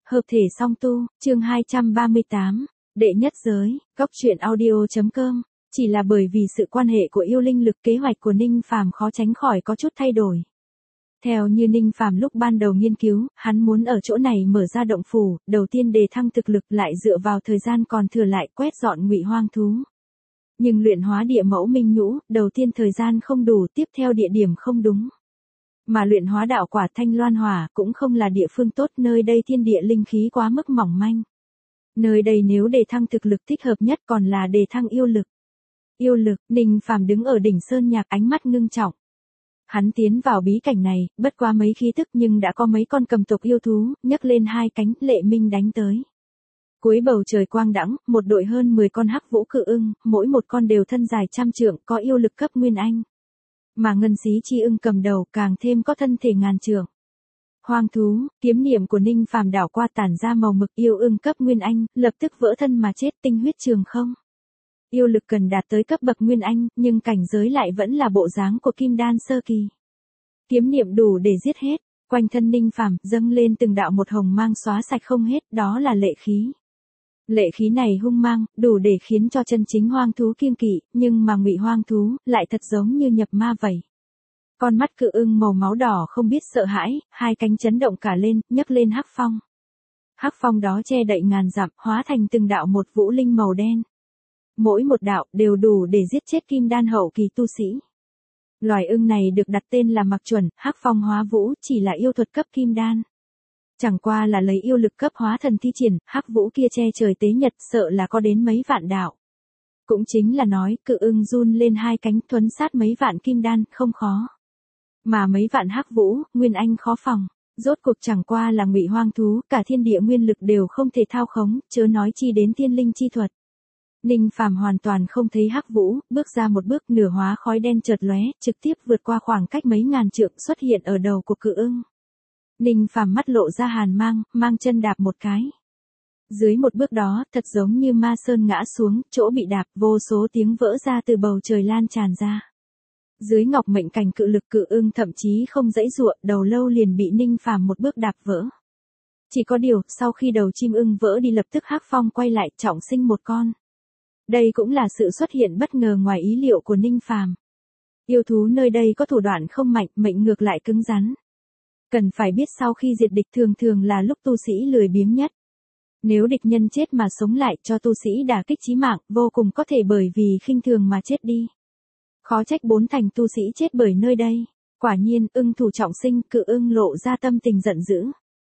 Hợp thể song tu, chương 238, đệ nhất giới, góc truyện audio.com. Chỉ là bởi vì sự quan hệ của yêu linh lực, kế hoạch của Ninh Phàm khó tránh khỏi có chút thay đổi. Theo như Ninh Phàm lúc ban đầu nghiên cứu, hắn muốn ở chỗ này mở ra động phủ, đầu tiên đề thăng thực lực, lại dựa vào thời gian còn thừa lại quét dọn ngụy hoang thú. Nhưng luyện hóa địa mẫu minh nhũ, đầu tiên thời gian không đủ, tiếp theo địa điểm không đúng. Mà luyện hóa đạo quả thanh loan hỏa cũng không là địa phương tốt, nơi đây thiên địa linh khí quá mức mỏng manh. Nơi đây nếu đề thăng thực lực thích hợp nhất còn là đề thăng yêu lực. Yêu lực, Ninh Phàm đứng ở đỉnh sơn nhạc, ánh mắt ngưng trọng. Hắn tiến vào bí cảnh này, bất quá mấy khí tức nhưng đã có mấy con cầm tộc yêu thú, nhấc lên hai cánh, lệ minh đánh tới. Cuối bầu trời quang đãng, một đội hơn 10 con hắc vũ cự ưng, mỗi một con đều thân dài trăm trượng, có yêu lực cấp nguyên anh. Mà ngân xí chi ưng cầm đầu càng thêm có thân thể ngàn trượng. Hoang thú, kiếm niệm của Ninh Phàm đảo qua tản ra màu mực, yêu ưng cấp nguyên anh, lập tức vỡ thân mà chết, tinh huyết trường không. Yêu lực cần đạt tới cấp bậc nguyên anh, nhưng cảnh giới lại vẫn là bộ dáng của kim đan sơ kỳ. Kiếm niệm đủ để giết hết, quanh thân Ninh Phàm dâng lên từng đạo một hồng mang xóa sạch không hết, đó là lệ khí. Lệ khí này hung mang, đủ để khiến cho chân chính hoang thú kiêng kỵ, nhưng mà ngụy hoang thú lại thật giống như nhập ma vậy. Con mắt cự ưng màu máu đỏ không biết sợ hãi, hai cánh chấn động cả lên, nhấc lên hắc phong. Hắc phong đó che đậy ngàn dặm, hóa thành từng đạo một vũ linh màu đen. Mỗi một đạo đều đủ để giết chết kim đan hậu kỳ tu sĩ. Loài ưng này được đặt tên là Mặc Chuẩn, hắc phong hóa vũ, chỉ là yêu thuật cấp kim đan. Chẳng qua là lấy yêu lực cấp hóa thần thi triển, hắc vũ kia che trời tế nhật, sợ là có đến mấy vạn đạo. Cũng chính là nói, cự ưng run lên hai cánh, thuấn sát mấy vạn kim đan, không khó. Mà mấy vạn hắc vũ, nguyên anh khó phòng. Rốt cuộc chẳng qua là ngụy hoang thú, cả thiên địa nguyên lực đều không thể thao khống, chớ nói chi đến thiên linh chi thuật. Ninh Phàm hoàn toàn không thấy hắc vũ, bước ra một bước, nửa hóa khói đen chợt lóe, trực tiếp vượt qua khoảng cách mấy ngàn trượng, xuất hiện ở đầu của cự ưng. Ninh Phàm mắt lộ ra hàn mang, mang chân đạp một cái. Dưới một bước đó, thật giống như ma sơn ngã xuống, chỗ bị đạp, vô số tiếng vỡ ra từ bầu trời lan tràn ra. Dưới ngọc mệnh cảnh cự lực, cự ưng thậm chí không dãy dụa, đầu lâu liền bị Ninh Phàm một bước đạp vỡ. Chỉ có điều, sau khi đầu chim ưng vỡ đi lập tức hắc phong quay lại, trọng sinh một con. Đây cũng là sự xuất hiện bất ngờ ngoài ý liệu của Ninh Phàm. Yêu thú nơi đây có thủ đoạn không mạnh, mệnh ngược lại cứng rắn. Cần phải biết sau khi diệt địch thường thường là lúc tu sĩ lười biếng nhất. Nếu địch nhân chết mà sống lại, cho tu sĩ đả kích chí mạng, vô cùng có thể bởi vì khinh thường mà chết đi. Khó trách 4 thành tu sĩ chết bởi nơi đây. Quả nhiên, ưng thủ trọng sinh, cự ưng lộ ra tâm tình giận dữ.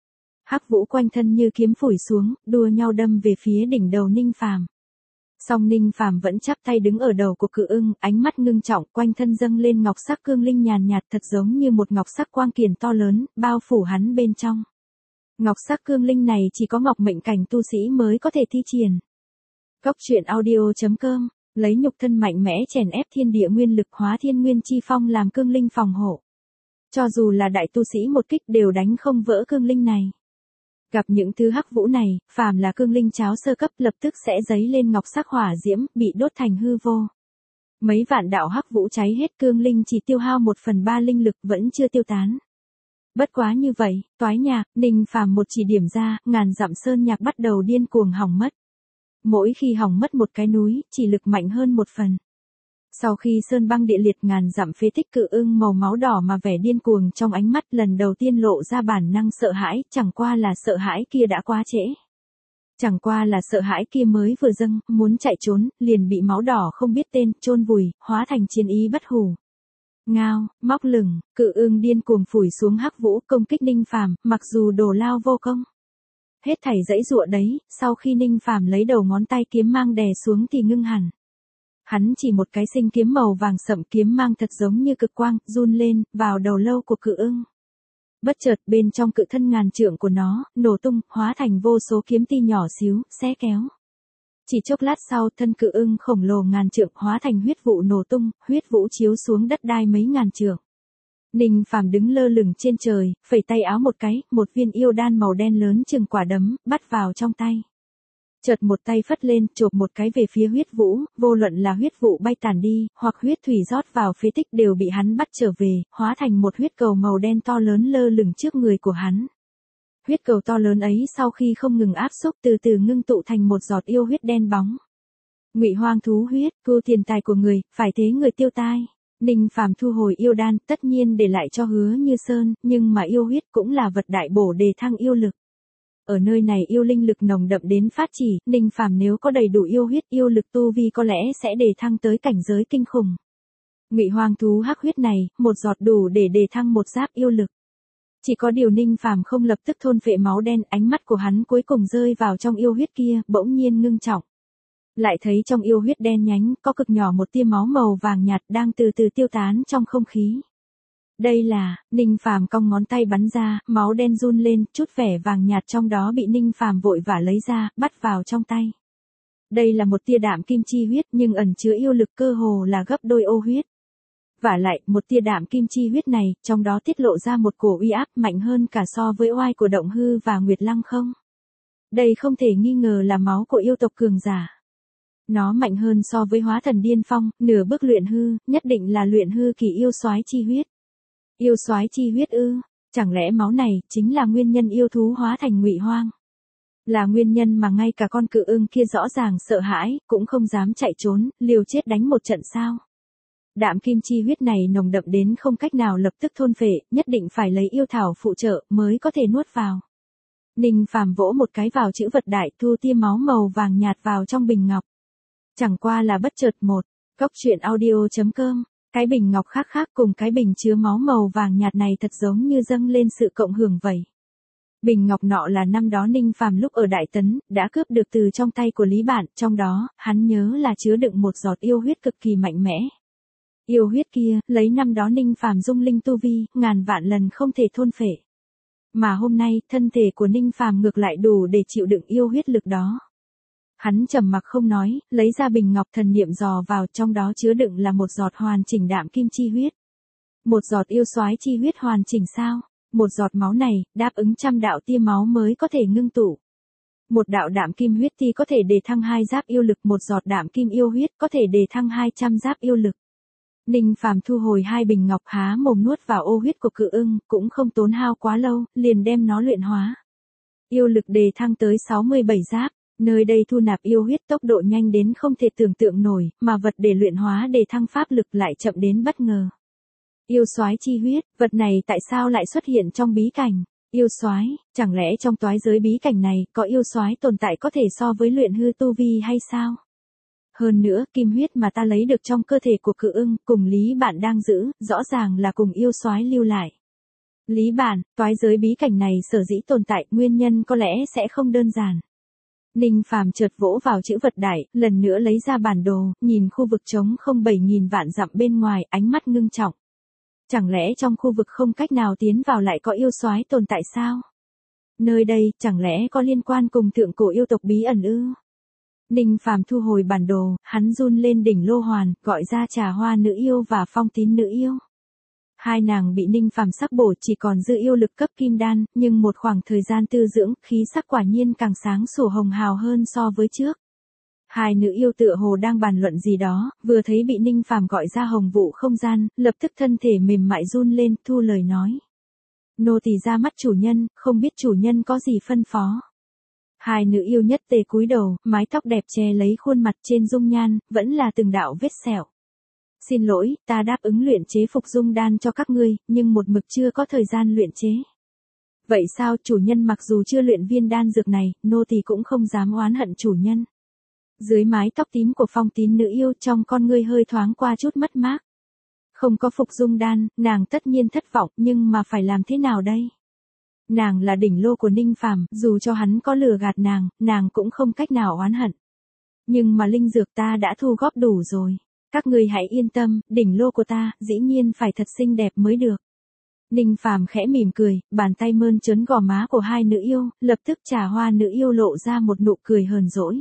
Hắc vũ quanh thân như kiếm phủi xuống, đua nhau đâm về phía đỉnh đầu Ninh Phàm. Song Ninh Phàm vẫn chắp tay đứng ở đầu của cự ưng, ánh mắt ngưng trọng, quanh thân dâng lên ngọc sắc cương linh nhàn nhạt, thật giống như một ngọc sắc quang kiền to lớn, bao phủ hắn bên trong. Ngọc sắc cương linh này chỉ có ngọc mệnh cảnh tu sĩ mới có thể thi triển. Góc truyện audio.com, lấy nhục thân mạnh mẽ chèn ép thiên địa nguyên lực, hóa thiên nguyên chi phong làm cương linh phòng hộ. Cho dù là đại tu sĩ một kích đều đánh không vỡ cương linh này. Gặp những thứ hắc vũ này, phàm là cương linh cháo sơ cấp lập tức sẽ dấy lên ngọc sắc hỏa diễm, bị đốt thành hư vô. Mấy vạn đạo hắc vũ cháy hết, cương linh chỉ tiêu hao 1/3 linh lực, vẫn chưa tiêu tán. Bất quá như vậy, toái nhạc, Ninh Phàm một chỉ điểm ra, ngàn dặm sơn nhạc bắt đầu điên cuồng hỏng mất. Mỗi khi hỏng mất một cái núi, chỉ lực mạnh hơn một phần. Sau khi sơn băng địa liệt, ngàn dặm phế tích, cự ưng màu máu đỏ mà vẻ điên cuồng trong ánh mắt lần đầu tiên lộ ra bản năng sợ hãi, chẳng qua là sợ hãi kia đã quá trễ. Chẳng qua là sợ hãi kia mới vừa dâng, muốn chạy trốn, liền bị máu đỏ không biết tên, chôn vùi, hóa thành chiến ý bất hủ. Ngao, móc lửng, cự ưng điên cuồng phủi xuống hắc vũ, công kích Ninh Phàm, mặc dù đồ lao vô công. Hết thảy dãy dụa đấy, sau khi Ninh Phàm lấy đầu ngón tay kiếm mang đè xuống thì ngưng hẳn. Hắn chỉ một cái sinh kiếm màu vàng sậm, kiếm mang thật giống như cực quang, run lên, vào đầu lâu của cự ưng. Bất chợt bên trong cự thân ngàn trượng của nó, nổ tung, hóa thành vô số kiếm ti nhỏ xíu, xé kéo. Chỉ chốc lát sau, thân cự ưng khổng lồ ngàn trượng hóa thành huyết vụ nổ tung, huyết vũ chiếu xuống đất đai mấy ngàn trượng. Ninh Phàm đứng lơ lửng trên trời, phẩy tay áo một cái, một viên yêu đan màu đen lớn chừng quả đấm, bắt vào trong tay. Chợt một tay phất lên, chộp một cái về phía huyết vũ, vô luận là huyết vụ bay tản đi, hoặc huyết thủy rót vào phế tích đều bị hắn bắt trở về, hóa thành một huyết cầu màu đen to lớn lơ lửng trước người của hắn. Huyết cầu to lớn ấy sau khi không ngừng áp xúc từ từ ngưng tụ thành một giọt yêu huyết đen bóng. Ngụy Hoang thú huyết, thu tiền tài của người, phải thế người tiêu tai. Ninh Phàm thu hồi yêu đan, tất nhiên để lại cho Hứa Như Sơn, nhưng mà yêu huyết cũng là vật đại bổ đề thăng yêu lực. Ở nơi này yêu linh lực nồng đậm đến phát chỉ, Ninh Phàm nếu có đầy đủ yêu huyết yêu lực tu vi có lẽ sẽ đề thăng tới cảnh giới kinh khủng. Ngụy Hoang thú hắc huyết này, một giọt đủ để đề thăng một giáp yêu lực. Chỉ có điều Ninh Phàm không lập tức thôn phệ máu đen, ánh mắt của hắn cuối cùng rơi vào trong yêu huyết kia, bỗng nhiên ngưng trọng. Lại thấy trong yêu huyết đen nhánh, có cực nhỏ một tia máu màu vàng nhạt đang từ từ tiêu tán trong không khí. Đây là, Ninh Phàm cong ngón tay bắn ra, máu đen run lên, chút vẻ vàng nhạt trong đó bị Ninh Phàm vội vã lấy ra, bắt vào trong tay. Đây là một tia đạm kim chi huyết nhưng ẩn chứa yêu lực cơ hồ là gấp đôi ô huyết. Vả lại, một tia đạm kim chi huyết này, trong đó tiết lộ ra một cổ uy áp mạnh hơn cả so với oai của Động Hư và Nguyệt Lăng không. Đây không thể nghi ngờ là máu của yêu tộc cường giả. Nó mạnh hơn so với hóa thần điên phong, nửa bước luyện hư, nhất định là luyện hư kỳ yêu soái chi huyết. Yêu soái chi huyết ư? Chẳng lẽ máu này chính là nguyên nhân yêu thú hóa thành Ngụy Hoang? Là nguyên nhân mà ngay cả con cự ưng kia rõ ràng sợ hãi, cũng không dám chạy trốn, liều chết đánh một trận sao? Đạm kim chi huyết này nồng đậm đến không cách nào lập tức thôn phệ, nhất định phải lấy yêu thảo phụ trợ mới có thể nuốt vào. Ninh Phàm vỗ một cái vào chữ vật đại, thu tia máu màu vàng nhạt vào trong bình ngọc. Chẳng qua là bất chợt một, Cốc Truyện Audio.com, cái bình ngọc khác khác cùng cái bình chứa máu màu vàng nhạt này thật giống như dâng lên sự cộng hưởng vậy. Bình ngọc nọ là năm đó Ninh Phàm lúc ở Đại Tấn, đã cướp được từ trong tay của Lý Bản, trong đó, hắn nhớ là chứa đựng một giọt yêu huyết cực kỳ mạnh mẽ. Yêu huyết kia, lấy năm đó Ninh Phàm dung linh tu vi, ngàn vạn lần không thể thôn phệ. Mà hôm nay, thân thể của Ninh Phàm ngược lại đủ để chịu đựng yêu huyết lực đó. Hắn trầm mặc không nói, lấy ra bình ngọc thần niệm dò vào, trong đó chứa đựng là một giọt hoàn chỉnh đạm kim chi huyết. Một giọt yêu soái chi huyết hoàn chỉnh sao? Một giọt máu này, đáp ứng 100 đạo tia máu mới có thể ngưng tụ. Một đạo đạm kim huyết ti có thể đề thăng 2 giáp yêu lực, một giọt đạm kim yêu huyết có thể đề thăng 200 giáp yêu lực. Ninh Phàm thu hồi hai bình ngọc, há mồm nuốt vào ô huyết của cự ưng, cũng không tốn hao quá lâu, liền đem nó luyện hóa. Yêu lực đề thăng tới 67 giáp, nơi đây thu nạp yêu huyết tốc độ nhanh đến không thể tưởng tượng nổi, mà vật để luyện hóa đề thăng pháp lực lại chậm đến bất ngờ. Yêu soái chi huyết, vật này tại sao lại xuất hiện trong bí cảnh? Yêu soái, chẳng lẽ trong toái giới bí cảnh này có yêu soái tồn tại có thể so với luyện hư tu vi hay sao? Hơn nữa, kim huyết mà ta lấy được trong cơ thể của cự ưng, cùng Lý Bản đang giữ, rõ ràng là cùng yêu soái lưu lại. Lý Bản, toái giới bí cảnh này sở dĩ tồn tại, nguyên nhân có lẽ sẽ không đơn giản. Ninh Phàm chợt vỗ vào chữ vật đại, lần nữa lấy ra bản đồ, nhìn khu vực trống không 7.000 vạn dặm bên ngoài, ánh mắt ngưng trọng. Chẳng lẽ trong khu vực không cách nào tiến vào lại có yêu soái tồn tại sao? Nơi đây, chẳng lẽ có liên quan cùng thượng cổ yêu tộc bí ẩn ư? Ninh Phàm thu hồi bản đồ, hắn run lên đỉnh Lô Hoàn, gọi ra Trà Hoa nữ yêu và Phong Tín nữ yêu. Hai nàng bị Ninh Phàm sắc bổ chỉ còn dư yêu lực cấp kim đan, nhưng một khoảng thời gian tư dưỡng, khí sắc quả nhiên càng sáng sủa hồng hào hơn so với trước. Hai nữ yêu tựa hồ đang bàn luận gì đó, vừa thấy bị Ninh Phàm gọi ra hồng vụ không gian, lập tức thân thể mềm mại run lên, thu lời nói. Nô tỳ ra mắt chủ nhân, không biết chủ nhân có gì phân phó. Hai nữ yêu nhất tề cúi đầu, mái tóc đẹp che lấy khuôn mặt, trên dung nhan, vẫn là từng đạo vết sẹo. Xin lỗi, ta đáp ứng luyện chế phục dung đan cho các ngươi, nhưng một mực chưa có thời gian luyện chế. Vậy sao, chủ nhân mặc dù chưa luyện viên đan dược này, nô tỳ cũng không dám oán hận chủ nhân. Dưới mái tóc tím của Phong Tín nữ yêu, trong con ngươi hơi thoáng qua chút mất mát. Không có phục dung đan, nàng tất nhiên thất vọng, nhưng mà phải làm thế nào đây? Nàng là đỉnh lô của Ninh Phàm, dù cho hắn có lừa gạt nàng cũng không cách nào oán hận. Nhưng mà linh dược ta đã thu góp đủ rồi. Các ngươi hãy yên tâm, đỉnh lô của ta, dĩ nhiên phải thật xinh đẹp mới được. Ninh Phàm khẽ mỉm cười, bàn tay mơn trớn gò má của hai nữ yêu, lập tức Trà Hoa nữ yêu lộ ra một nụ cười hờn dỗi.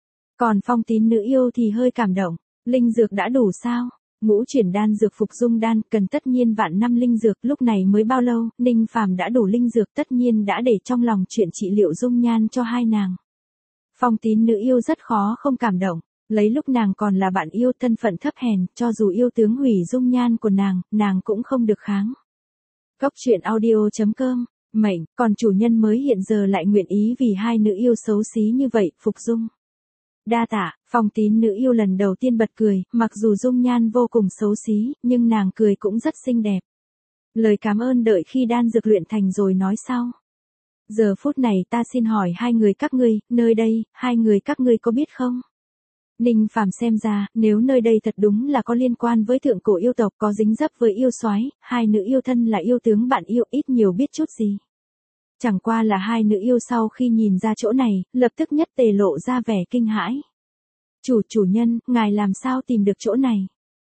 Còn Phong Tín nữ yêu thì hơi cảm động, linh dược đã đủ sao? Ngũ chuyển đan dược phục dung đan, cần tất nhiên vạn năm linh dược, lúc này mới bao lâu, Ninh Phàm đã đủ linh dược, tất nhiên đã để trong lòng chuyện trị liệu dung nhan cho hai nàng. Phong Tín nữ yêu rất khó không cảm động, lấy lúc nàng còn là bạn yêu, thân phận thấp hèn, cho dù yêu tướng hủy dung nhan của nàng cũng không được kháng. Cốc Truyện Audio.com Mệnh, còn chủ nhân mới hiện giờ lại nguyện ý vì hai nữ yêu xấu xí như vậy, phục dung. Đa tạ, Phong Tín nữ yêu lần đầu tiên bật cười, mặc dù dung nhan vô cùng xấu xí, nhưng nàng cười cũng rất xinh đẹp. Lời cảm ơn đợi khi đan dược luyện thành rồi nói sau. Giờ phút này ta xin hỏi hai người các ngươi, nơi đây, hai người các ngươi có biết không? Ninh Phàm xem ra, nếu nơi đây thật đúng là có liên quan với thượng cổ yêu tộc có dính dấp với yêu soái, hai nữ yêu thân là yêu tướng bạn yêu ít nhiều biết chút gì. Chẳng qua là hai nữ yêu sau khi nhìn ra chỗ này, lập tức nhất tề lộ ra vẻ kinh hãi. Chủ nhân, ngài làm sao tìm được chỗ này?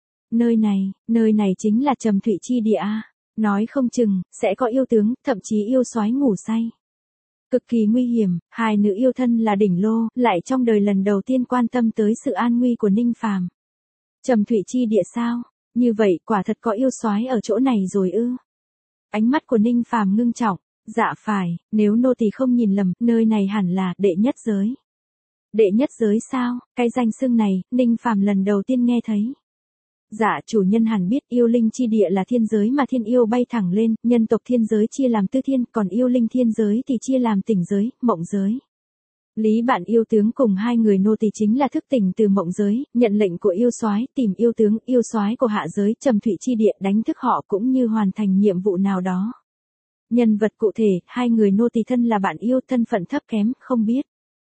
Nơi này chính là Trầm Thụy chi địa a. Nói không chừng, sẽ có yêu tướng, thậm chí yêu soái ngủ say. Cực kỳ nguy hiểm, hai nữ yêu thân là đỉnh lô, lại trong đời lần đầu tiên quan tâm tới sự an nguy của Ninh Phàm. Trầm Thụy chi địa sao? Như vậy, quả thật có yêu soái ở chỗ này rồi ư? Ánh mắt của Ninh Phàm ngưng trọng, dạ phải, nếu nô tỳ không nhìn lầm, nơi này hẳn là đệ nhất giới. Đệ nhất giới sao? Cái danh xưng này, Ninh Phàm lần đầu tiên nghe thấy. Dạ chủ nhân hẳn biết yêu linh chi địa là thiên giới mà thiên yêu bay thẳng lên, nhân tộc thiên giới chia làm tứ thiên, còn yêu linh thiên giới thì chia làm tỉnh giới, mộng giới. Lý Bạn yêu tướng cùng hai người nô tỳ chính là thức tỉnh từ mộng giới, nhận lệnh của yêu soái tìm yêu tướng, yêu soái của hạ giới Trầm Thụy chi địa đánh thức họ cũng như hoàn thành nhiệm vụ nào đó. Nhân vật cụ thể, hai người nô tỳ thân là bạn yêu, thân phận thấp kém, không biết.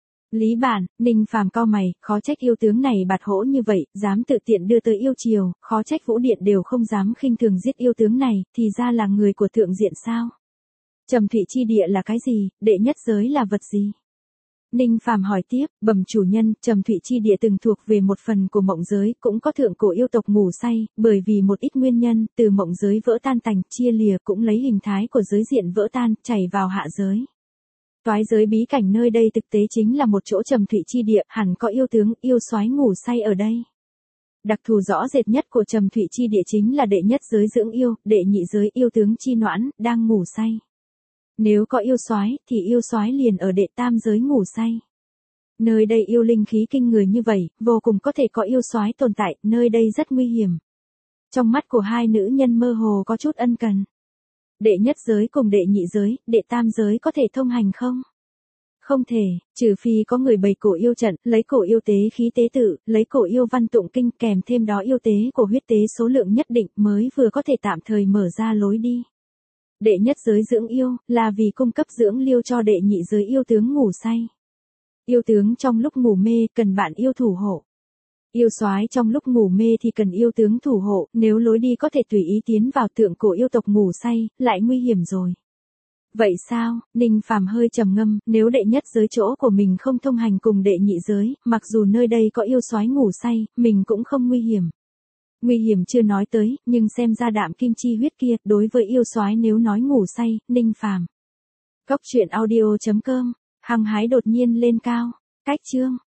Lý Bản, Ninh Phàm cau mày, khó trách yêu tướng này bạt hỗ như vậy, dám tự tiện đưa tới yêu triều, khó trách Vũ Điện đều không dám khinh thường giết yêu tướng này, thì ra là người của thượng diện sao? Trầm Thụy chi địa là cái gì, đệ nhất giới là vật gì? Ninh Phàm hỏi tiếp, bẩm chủ nhân, Trầm Thụy chi địa từng thuộc về một phần của mộng giới, cũng có thượng cổ yêu tộc ngủ say, bởi vì một ít nguyên nhân, từ mộng giới vỡ tan tành, chia lìa cũng lấy hình thái của giới diện vỡ tan, chảy vào hạ giới. Toái giới bí cảnh nơi đây thực tế chính là một chỗ Trầm Thụy chi địa, hẳn có yêu tướng, yêu soái ngủ say ở đây. Đặc thù rõ rệt nhất của Trầm Thụy chi địa chính là đệ nhất giới dưỡng yêu, đệ nhị giới yêu tướng chi noãn, đang ngủ say. Nếu có yêu soái, thì yêu soái liền ở đệ tam giới ngủ say. Nơi đây yêu linh khí kinh người như vậy, vô cùng có thể có yêu soái tồn tại, nơi đây rất nguy hiểm. Trong mắt của hai nữ nhân mơ hồ có chút ân cần. Đệ nhất giới cùng đệ nhị giới, đệ tam giới có thể thông hành không? Không thể, trừ phi có người bày cổ yêu trận, lấy cổ yêu tế khí tế tự, lấy cổ yêu văn tụng kinh kèm thêm đó yêu tế của huyết tế số lượng nhất định mới vừa có thể tạm thời mở ra lối đi. Đệ nhất giới dưỡng yêu, là vì cung cấp dưỡng liêu cho đệ nhị giới yêu tướng ngủ say. Yêu tướng trong lúc ngủ mê, cần bạn yêu thủ hộ. Yêu soái trong lúc ngủ mê thì cần yêu tướng thủ hộ, nếu lối đi có thể tùy ý tiến vào thượng cổ yêu tộc ngủ say, lại nguy hiểm rồi. Vậy sao? Ninh Phàm hơi trầm ngâm, nếu đệ nhất giới chỗ của mình không thông hành cùng đệ nhị giới, mặc dù nơi đây có yêu soái ngủ say, mình cũng không nguy hiểm. Nguy hiểm chưa nói tới, nhưng xem ra đạm kim chi huyết kia, đối với yêu soái nếu nói ngủ say, Ninh Phàm. Cốc truyện audio.com, hăng hái đột nhiên lên cao. Cách chương